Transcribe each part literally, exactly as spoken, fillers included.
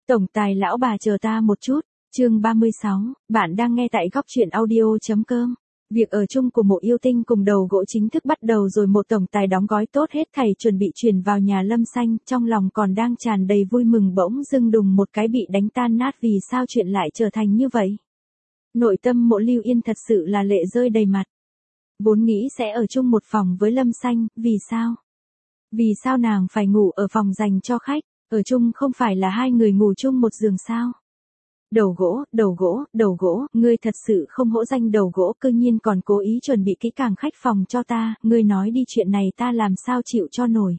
Tổng tài lão bà chờ ta một chút, chương ba mươi sáu, bạn đang nghe tại góc truyện audio.com. Việc ở chung của Mộ Yêu Tinh cùng Đầu Gỗ chính thức bắt đầu rồi. Một tổng tài đóng gói tốt hết thảy chuẩn bị chuyển vào nhà Lâm Xanh, trong lòng còn đang tràn đầy vui mừng bỗng dưng đùng một cái bị đánh tan nát. Vì sao chuyện lại trở thành như vậy? Nội tâm Mộ Lưu Yên thật sự là lệ rơi đầy mặt. Vốn nghĩ sẽ ở chung một phòng với Lâm Xanh, vì sao? Vì sao nàng phải ngủ ở phòng dành cho khách? Ở chung không phải là hai người ngủ chung một giường sao? Đầu Gỗ, Đầu Gỗ, Đầu Gỗ, ngươi thật sự không hổ danh Đầu Gỗ, cư nhiên còn cố ý chuẩn bị kỹ càng khách phòng cho ta, ngươi nói đi, chuyện này ta làm sao chịu cho nổi.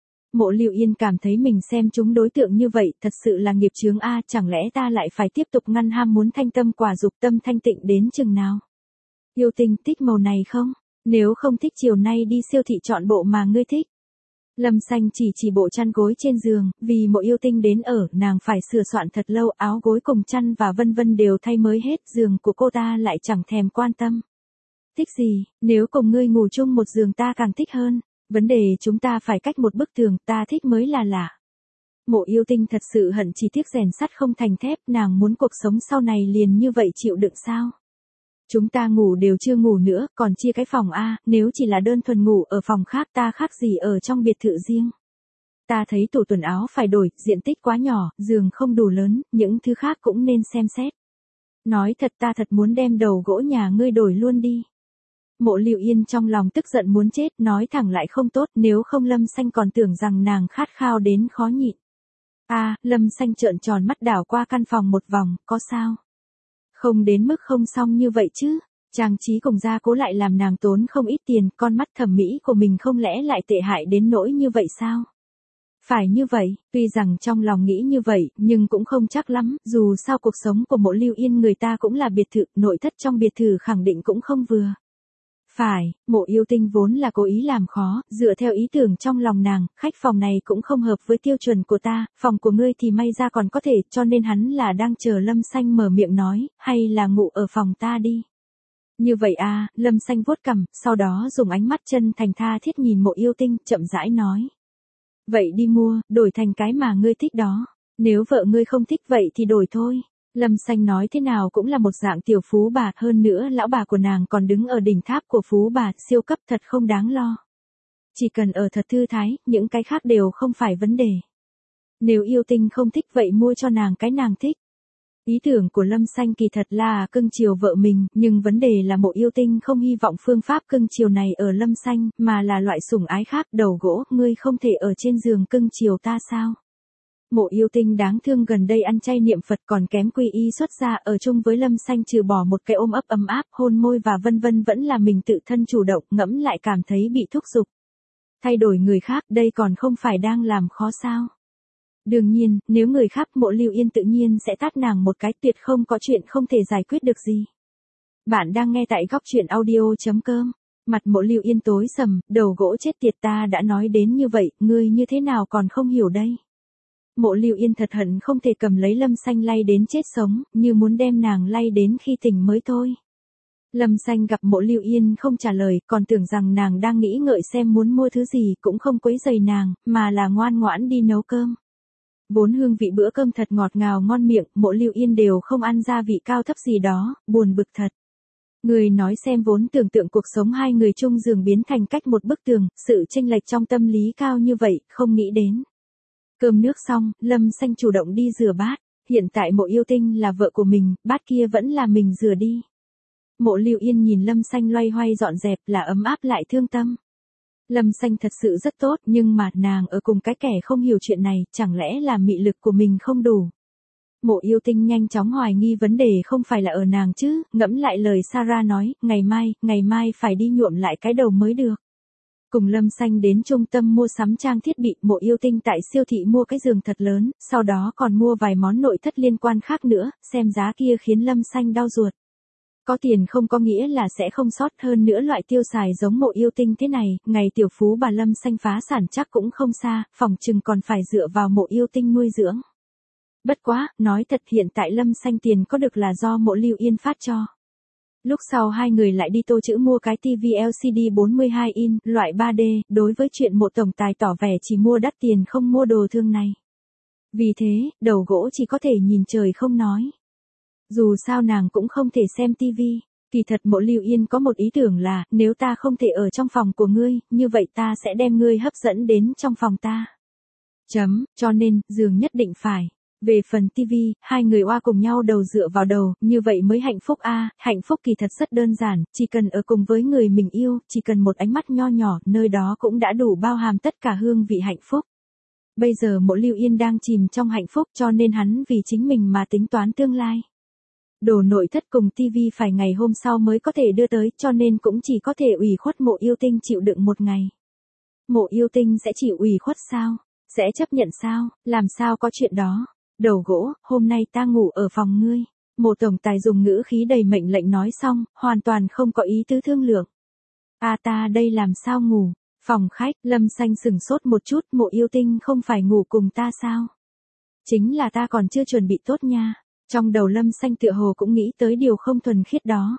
Mộ Lưu Yên cảm thấy mình xem chúng đối tượng như vậy, thật sự là nghiệp chướng a, chẳng lẽ ta lại phải tiếp tục ngăn ham muốn thanh tâm quả dục, tâm thanh tịnh đến chừng nào? Yêu Tinh, thích màu này không? Nếu không thích chiều nay đi siêu thị chọn bộ mà ngươi thích. Lâm Xanh chỉ chỉ bộ chăn gối trên giường, vì Mộ Yêu Tinh đến ở, nàng phải sửa soạn thật lâu, áo gối cùng chăn và vân vân đều thay mới hết, giường của cô ta lại chẳng thèm quan tâm. Thích gì, nếu cùng ngươi ngủ chung một giường ta càng thích hơn, vấn đề chúng ta phải cách một bức tường, ta thích mới là lạ. Mộ Yêu Tinh thật sự hận chỉ tiếc rèn sắt không thành thép, nàng muốn cuộc sống sau này liền như vậy chịu đựng sao? Chúng ta ngủ đều chưa ngủ nữa, còn chia cái phòng a, nếu chỉ là đơn thuần ngủ ở phòng khác ta khác gì ở trong biệt thự riêng. Ta thấy tủ quần áo phải đổi, diện tích quá nhỏ, giường không đủ lớn, những thứ khác cũng nên xem xét. Nói thật ta thật muốn đem Đầu Gỗ nhà ngươi đổi luôn đi. Mộ Lưu Yên trong lòng tức giận muốn chết, nói thẳng lại không tốt, nếu không Lâm Xanh còn tưởng rằng nàng khát khao đến khó nhịn. A, Lâm Xanh trợn tròn mắt đảo qua căn phòng một vòng, có sao? Không đến mức không xong như vậy chứ, trang trí cùng gia cố lại làm nàng tốn không ít tiền, con mắt thẩm mỹ của mình không lẽ lại tệ hại đến nỗi như vậy sao? Phải như vậy, tuy rằng trong lòng nghĩ như vậy, nhưng cũng không chắc lắm, dù sao cuộc sống của Mộ Lưu Yên người ta cũng là biệt thự, nội thất trong biệt thự khẳng định cũng không vừa. Phải, Mộ Yêu Tinh vốn là cố ý làm khó, dựa theo ý tưởng trong lòng nàng, khách phòng này cũng không hợp với tiêu chuẩn của ta, phòng của ngươi thì may ra còn có thể, cho nên hắn là đang chờ Lâm Xanh mở miệng nói, hay là ngủ ở phòng ta đi. Như vậy à, Lâm Xanh vuốt cằm, sau đó dùng ánh mắt chân thành tha thiết nhìn Mộ Yêu Tinh, chậm rãi nói. Vậy đi mua, đổi thành cái mà ngươi thích đó, nếu vợ ngươi không thích vậy thì đổi thôi. Lâm Xanh nói thế nào cũng là một dạng tiểu phú bà, hơn nữa lão bà của nàng còn đứng ở đỉnh tháp của phú bà, siêu cấp thật không đáng lo. Chỉ cần ở thật thư thái, những cái khác đều không phải vấn đề. Nếu Yêu Tinh không thích vậy mua cho nàng cái nàng thích. Ý tưởng của Lâm Xanh kỳ thật là cưng chiều vợ mình, nhưng vấn đề là Mộ Yêu Tinh không hy vọng phương pháp cưng chiều này ở Lâm Xanh, mà là loại sủng ái khác. Đầu Gỗ, ngươi không thể ở trên giường cưng chiều ta sao? Mộ Yêu Tinh đáng thương gần đây ăn chay niệm Phật còn kém quy y xuất gia, ở chung với Lâm Xanh trừ bỏ một cái ôm ấp ấm áp, hôn môi và vân vân vẫn là mình tự thân chủ động, ngẫm lại cảm thấy bị thúc giục. Thay đổi người khác, đây còn không phải đang làm khó sao? Đương nhiên, nếu người khác, Mộ Lưu Yên tự nhiên sẽ tát nàng một cái, tuyệt không có chuyện không thể giải quyết được gì. Bạn đang nghe tại góc truyện audio.com. Mặt Mộ Lưu Yên tối sầm, Đầu Gỗ chết tiệt, ta đã nói đến như vậy, ngươi như thế nào còn không hiểu đây? Mộ Lưu Yên thật hận không thể cầm lấy Lâm Xanh lay đến chết sống, như muốn đem nàng lay đến khi tỉnh mới thôi. Lâm Xanh gặp Mộ Lưu Yên không trả lời, còn tưởng rằng nàng đang nghĩ ngợi xem muốn mua thứ gì, cũng không quấy rầy nàng, mà là ngoan ngoãn đi nấu cơm. Vốn hương vị bữa cơm thật ngọt ngào ngon miệng, Mộ Lưu Yên đều không ăn gia vị cao thấp gì đó, buồn bực thật. Người nói xem, vốn tưởng tượng cuộc sống hai người chung giường biến thành cách một bức tường, sự chênh lệch trong tâm lý cao như vậy, không nghĩ đến. Cơm nước xong, Lâm Xanh chủ động đi rửa bát, hiện tại Mộ Yêu Tinh là vợ của mình, bát kia vẫn là mình rửa đi. Mộ Lưu Yên nhìn Lâm Xanh loay hoay dọn dẹp là ấm áp lại thương tâm. Lâm Xanh thật sự rất tốt, nhưng mà nàng ở cùng cái kẻ không hiểu chuyện này, chẳng lẽ là mị lực của mình không đủ. Mộ Yêu Tinh nhanh chóng hoài nghi vấn đề không phải là ở nàng chứ, ngẫm lại lời Sarah nói, ngày mai, ngày mai phải đi nhuộm lại cái đầu mới được. Cùng Lâm Xanh đến trung tâm mua sắm trang thiết bị, Mộ Yêu Tinh tại siêu thị mua cái giường thật lớn, sau đó còn mua vài món nội thất liên quan khác nữa, xem giá kia khiến Lâm Xanh đau ruột. Có tiền không có nghĩa là sẽ không sót, hơn nữa loại tiêu xài giống Mộ Yêu Tinh thế này, ngày tiểu phú bà Lâm Xanh phá sản chắc cũng không xa, phòng chừng còn phải dựa vào Mộ Yêu Tinh nuôi dưỡng. Bất quá, nói thật hiện tại Lâm Xanh tiền có được là do Mộ Lưu Yên phát cho. Lúc sau hai người lại đi Tô Chữ mua cái tivi L C D bốn mươi hai inch, loại ba D, đối với chuyện Mộ tổng tài tỏ vẻ chỉ mua đắt tiền không mua đồ thương này. Vì thế, đầu gỗ chỉ có thể nhìn trời không nói. Dù sao nàng cũng không thể xem tivi. Kỳ thật Mộ Lưu Yên có một ý tưởng là, nếu ta không thể ở trong phòng của ngươi, như vậy ta sẽ đem ngươi hấp dẫn đến trong phòng ta. Chấm, cho nên, giường nhất định phải. Về phần tivi, hai người oa cùng nhau đầu dựa vào đầu, như vậy mới hạnh phúc a. Hạnh phúc kỳ thật rất đơn giản, chỉ cần ở cùng với người mình yêu, chỉ cần một ánh mắt nho nhỏ, nơi đó cũng đã đủ bao hàm tất cả hương vị hạnh phúc. Bây giờ Mộ Lưu Yên đang chìm trong hạnh phúc cho nên hắn vì chính mình mà tính toán tương lai. Đồ nội thất cùng tivi phải ngày hôm sau mới có thể đưa tới cho nên cũng chỉ có thể ủy khuất Mộ Yêu Tinh chịu đựng một ngày. Mộ Yêu Tinh sẽ chịu ủy khuất sao? Sẽ chấp nhận sao? Làm sao có chuyện đó? Đầu gỗ, hôm nay ta ngủ ở phòng ngươi. Mộ tổng tài dùng ngữ khí đầy mệnh lệnh nói xong, hoàn toàn không có ý tứ thương lượng. A ta đây làm sao ngủ? Phòng khách, Lâm Xanh sừng sốt một chút, Mộ Yêu Tinh không phải ngủ cùng ta sao? Chính là ta còn chưa chuẩn bị tốt nha. Trong đầu Lâm Xanh tựa hồ cũng nghĩ tới điều không thuần khiết đó.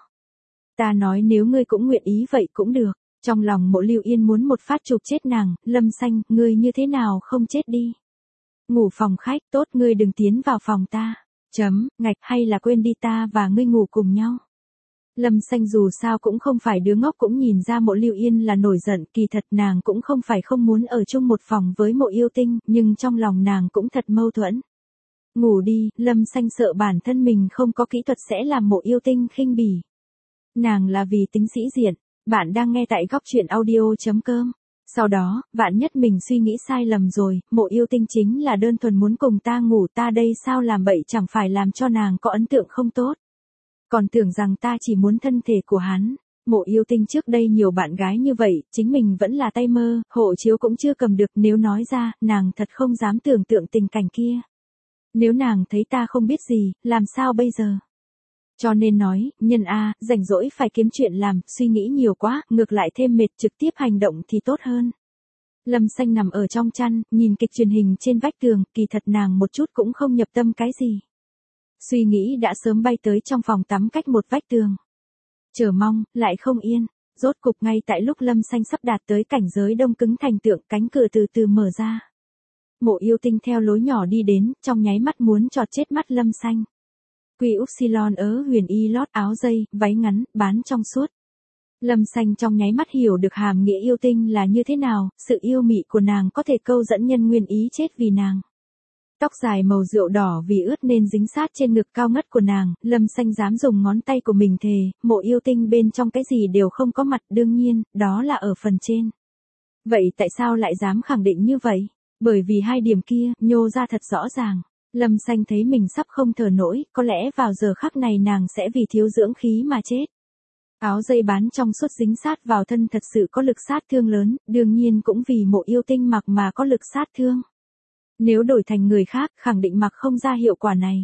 Ta nói nếu ngươi cũng nguyện ý vậy cũng được. Trong lòng Mộ Lưu Yên muốn một phát chụp chết nàng, Lâm Xanh, ngươi như thế nào không chết đi. Ngủ phòng khách, tốt ngươi đừng tiến vào phòng ta. Chấm, ngạch hay là quên đi ta và ngươi ngủ cùng nhau. Lâm Xanh dù sao cũng không phải đứa ngốc cũng nhìn ra Mộ Lưu Yên là nổi giận, kỳ thật nàng cũng không phải không muốn ở chung một phòng với Mộ Yêu Tinh, nhưng trong lòng nàng cũng thật mâu thuẫn. Ngủ đi, Lâm Xanh sợ bản thân mình không có kỹ thuật sẽ làm Mộ Yêu Tinh khinh bỉ. Nàng là vì tính sĩ diện, bạn đang nghe tại góc truyện audio chấm com. Sau đó, vạn nhất mình suy nghĩ sai lầm rồi, Mộ Yêu Tinh chính là đơn thuần muốn cùng ta ngủ ta đây sao làm bậy chẳng phải làm cho nàng có ấn tượng không tốt. Còn tưởng rằng ta chỉ muốn thân thể của hắn. Mộ Yêu Tinh trước đây nhiều bạn gái như vậy, chính mình vẫn là tay mơ, hộ chiếu cũng chưa cầm được nếu nói ra, nàng thật không dám tưởng tượng tình cảnh kia. Nếu nàng thấy ta không biết gì, làm sao bây giờ? Cho nên nói, nhân A, rảnh rỗi phải kiếm chuyện làm, suy nghĩ nhiều quá, ngược lại thêm mệt trực tiếp hành động thì tốt hơn. Lâm Xanh nằm ở trong chăn, nhìn kịch truyền hình trên vách tường, kỳ thật nàng một chút cũng không nhập tâm cái gì. Suy nghĩ đã sớm bay tới trong phòng tắm cách một vách tường. Chờ mong, lại không yên, rốt cục ngay tại lúc Lâm Xanh sắp đạt tới cảnh giới đông cứng thành tượng cánh cửa từ từ mở ra. Mộ Yêu Tinh theo lối nhỏ đi đến, trong nháy mắt muốn chọt chết mắt Lâm Xanh. Quy Upsilon ớ huyền y lót áo dây, váy ngắn, bán trong suốt. Lâm Xanh trong nháy mắt hiểu được hàm nghĩa yêu tinh là như thế nào, sự yêu mị của nàng có thể câu dẫn nhân nguyên ý chết vì nàng. Tóc dài màu rượu đỏ vì ướt nên dính sát trên ngực cao ngất của nàng, Lâm Xanh dám dùng ngón tay của mình thề, Mộ Yêu Tinh bên trong cái gì đều không có mặt, đương nhiên, đó là ở phần trên. Vậy tại sao lại dám khẳng định như vậy? Bởi vì hai điểm kia, nhô ra thật rõ ràng. Lâm Xanh thấy mình sắp không thở nổi, có lẽ vào giờ khắc này nàng sẽ vì thiếu dưỡng khí mà chết. Áo dây bán trong suốt dính sát vào thân thật sự có lực sát thương lớn, đương nhiên cũng vì Mộ Yêu Tinh mặc mà có lực sát thương. Nếu đổi thành người khác, khẳng định mặc không ra hiệu quả này.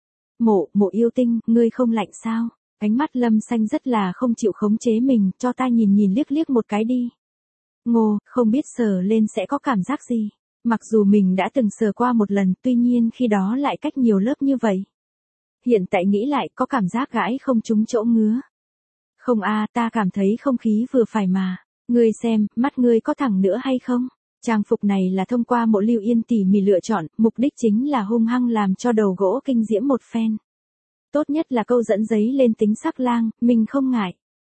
Mộ, Mộ Yêu Tinh, ngươi không lạnh sao? Ánh mắt Lâm Xanh rất là không chịu khống chế mình, cho ta nhìn nhìn liếc liếc một cái đi. Ngô, không biết sờ lên sẽ có cảm giác gì. Mặc dù mình đã từng sờ qua một lần, tuy nhiên khi đó lại cách nhiều lớp như vậy. Hiện tại nghĩ lại có cảm giác gãi không trúng chỗ ngứa. Không a, ta cảm thấy không khí vừa phải mà. Ngươi xem, mắt ngươi có thẳng nữa hay không? Trang phục này là thông qua Mộ Lưu Yên tỉ mỉ lựa chọn, mục đích chính là hung hăng làm cho đầu gỗ kinh diễm một phen. Tốt nhất là câu dẫn giấy lên tính sắc lang, mình không ngại.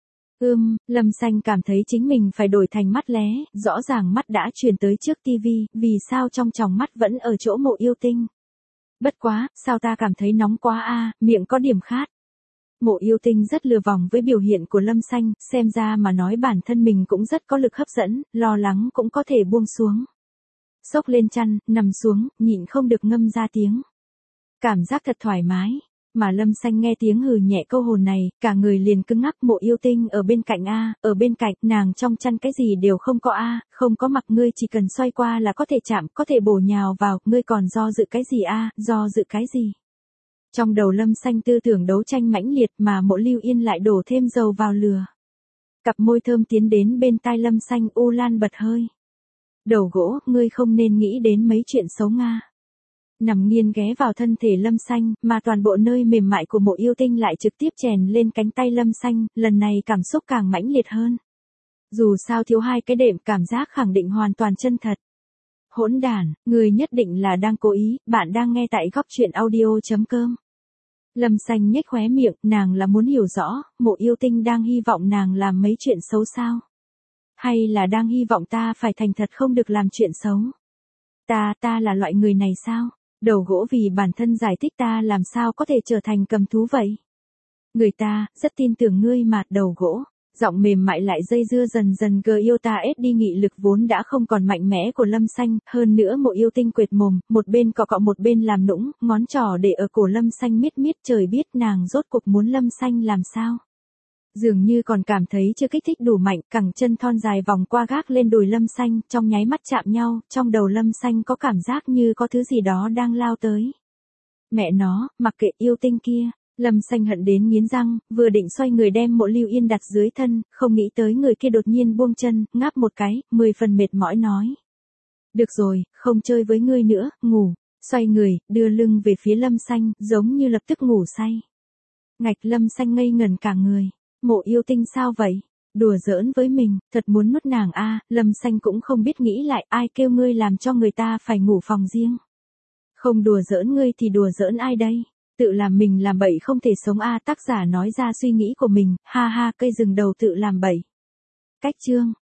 Ưm, Lâm Xanh cảm thấy chính mình phải đổi thành mắt lé, rõ ràng mắt đã chuyển tới trước tivi, vì sao trong tròng mắt vẫn ở chỗ Mộ Yêu Tinh. Bất quá, sao ta cảm thấy nóng quá a, miệng có điểm khát. Mộ Yêu Tinh rất lừa vòng với biểu hiện của Lâm Xanh, xem ra mà nói bản thân mình cũng rất có lực hấp dẫn, lo lắng cũng có thể buông xuống. Xốc lên chăn, nằm xuống, nhịn không được ngâm ra tiếng. Cảm giác thật thoải mái. Mà Lâm Xanh nghe tiếng hừ nhẹ câu hồn này, cả người liền cứng ngắc. Mộ Yêu Tinh ở bên cạnh a, ở bên cạnh, nàng trong chăn cái gì đều không có a, không có mặc ngươi chỉ cần xoay qua là có thể chạm, có thể bổ nhào vào, ngươi còn do dự cái gì a, do dự cái gì. Trong đầu Lâm Xanh tư tưởng đấu tranh mãnh liệt mà Mộ Lưu Yên lại đổ thêm dầu vào lửa. Cặp môi thơm tiến đến bên tai Lâm Xanh u lan bật hơi. Đầu gỗ, ngươi không nên nghĩ đến mấy chuyện xấu nga. Nằm nghiêng ghé vào thân thể Lâm Xanh, mà toàn bộ nơi mềm mại của Mộ Yêu Tinh lại trực tiếp chèn lên cánh tay Lâm Xanh, lần này cảm xúc càng mãnh liệt hơn. Dù sao thiếu hai cái đệm cảm giác khẳng định hoàn toàn chân thật. Hỗn đản, người nhất định là đang cố ý, bạn đang nghe tại góc chuyện audio.com. Lâm Xanh nhếch khóe miệng, nàng là muốn hiểu rõ, Mộ Yêu Tinh đang hy vọng nàng làm mấy chuyện xấu sao? Hay là đang hy vọng ta phải thành thật không được làm chuyện xấu? Ta, ta là loại người này sao? Đầu gỗ vì bản thân giải thích ta làm sao có thể trở thành cầm thú vậy? Người ta, rất tin tưởng ngươi mà, đầu gỗ. Giọng mềm mại lại dây dưa dần dần gờ yêu ta ép đi nghị lực vốn đã không còn mạnh mẽ của Lâm Xanh, hơn nữa Mộ Yêu Tinh quệt mồm, một bên cọ cọ một bên làm nũng, ngón trỏ để ở cổ Lâm Xanh miết miết, trời biết nàng rốt cuộc muốn Lâm Xanh làm sao. Dường như còn cảm thấy chưa kích thích đủ mạnh, cẳng chân thon dài vòng qua gác lên đùi Lâm Xanh, trong nháy mắt chạm nhau, trong đầu Lâm Xanh có cảm giác như có thứ gì đó đang lao tới. Mẹ nó, mặc kệ yêu tinh kia. Lâm Xanh hận đến nghiến răng, vừa định xoay người đem Mộ Lưu Yên đặt dưới thân, không nghĩ tới người kia đột nhiên buông chân, ngáp một cái, mười phần mệt mỏi nói. Được rồi, không chơi với ngươi nữa, ngủ. Xoay người, đưa lưng về phía Lâm Xanh, giống như lập tức ngủ say. Ngạch Lâm Xanh ngây ngẩn cả người. Mộ Yêu Tinh sao vậy? Đùa giỡn với mình, thật muốn nuốt nàng a. Lâm Xanh cũng không biết nghĩ lại, ai kêu ngươi làm cho người ta phải ngủ phòng riêng. Không đùa giỡn ngươi thì đùa giỡn ai đây? Tự làm mình làm bậy không thể sống a. Tác giả nói ra suy nghĩ của mình, ha ha, cây rừng đầu tự làm bậy. Cách chương.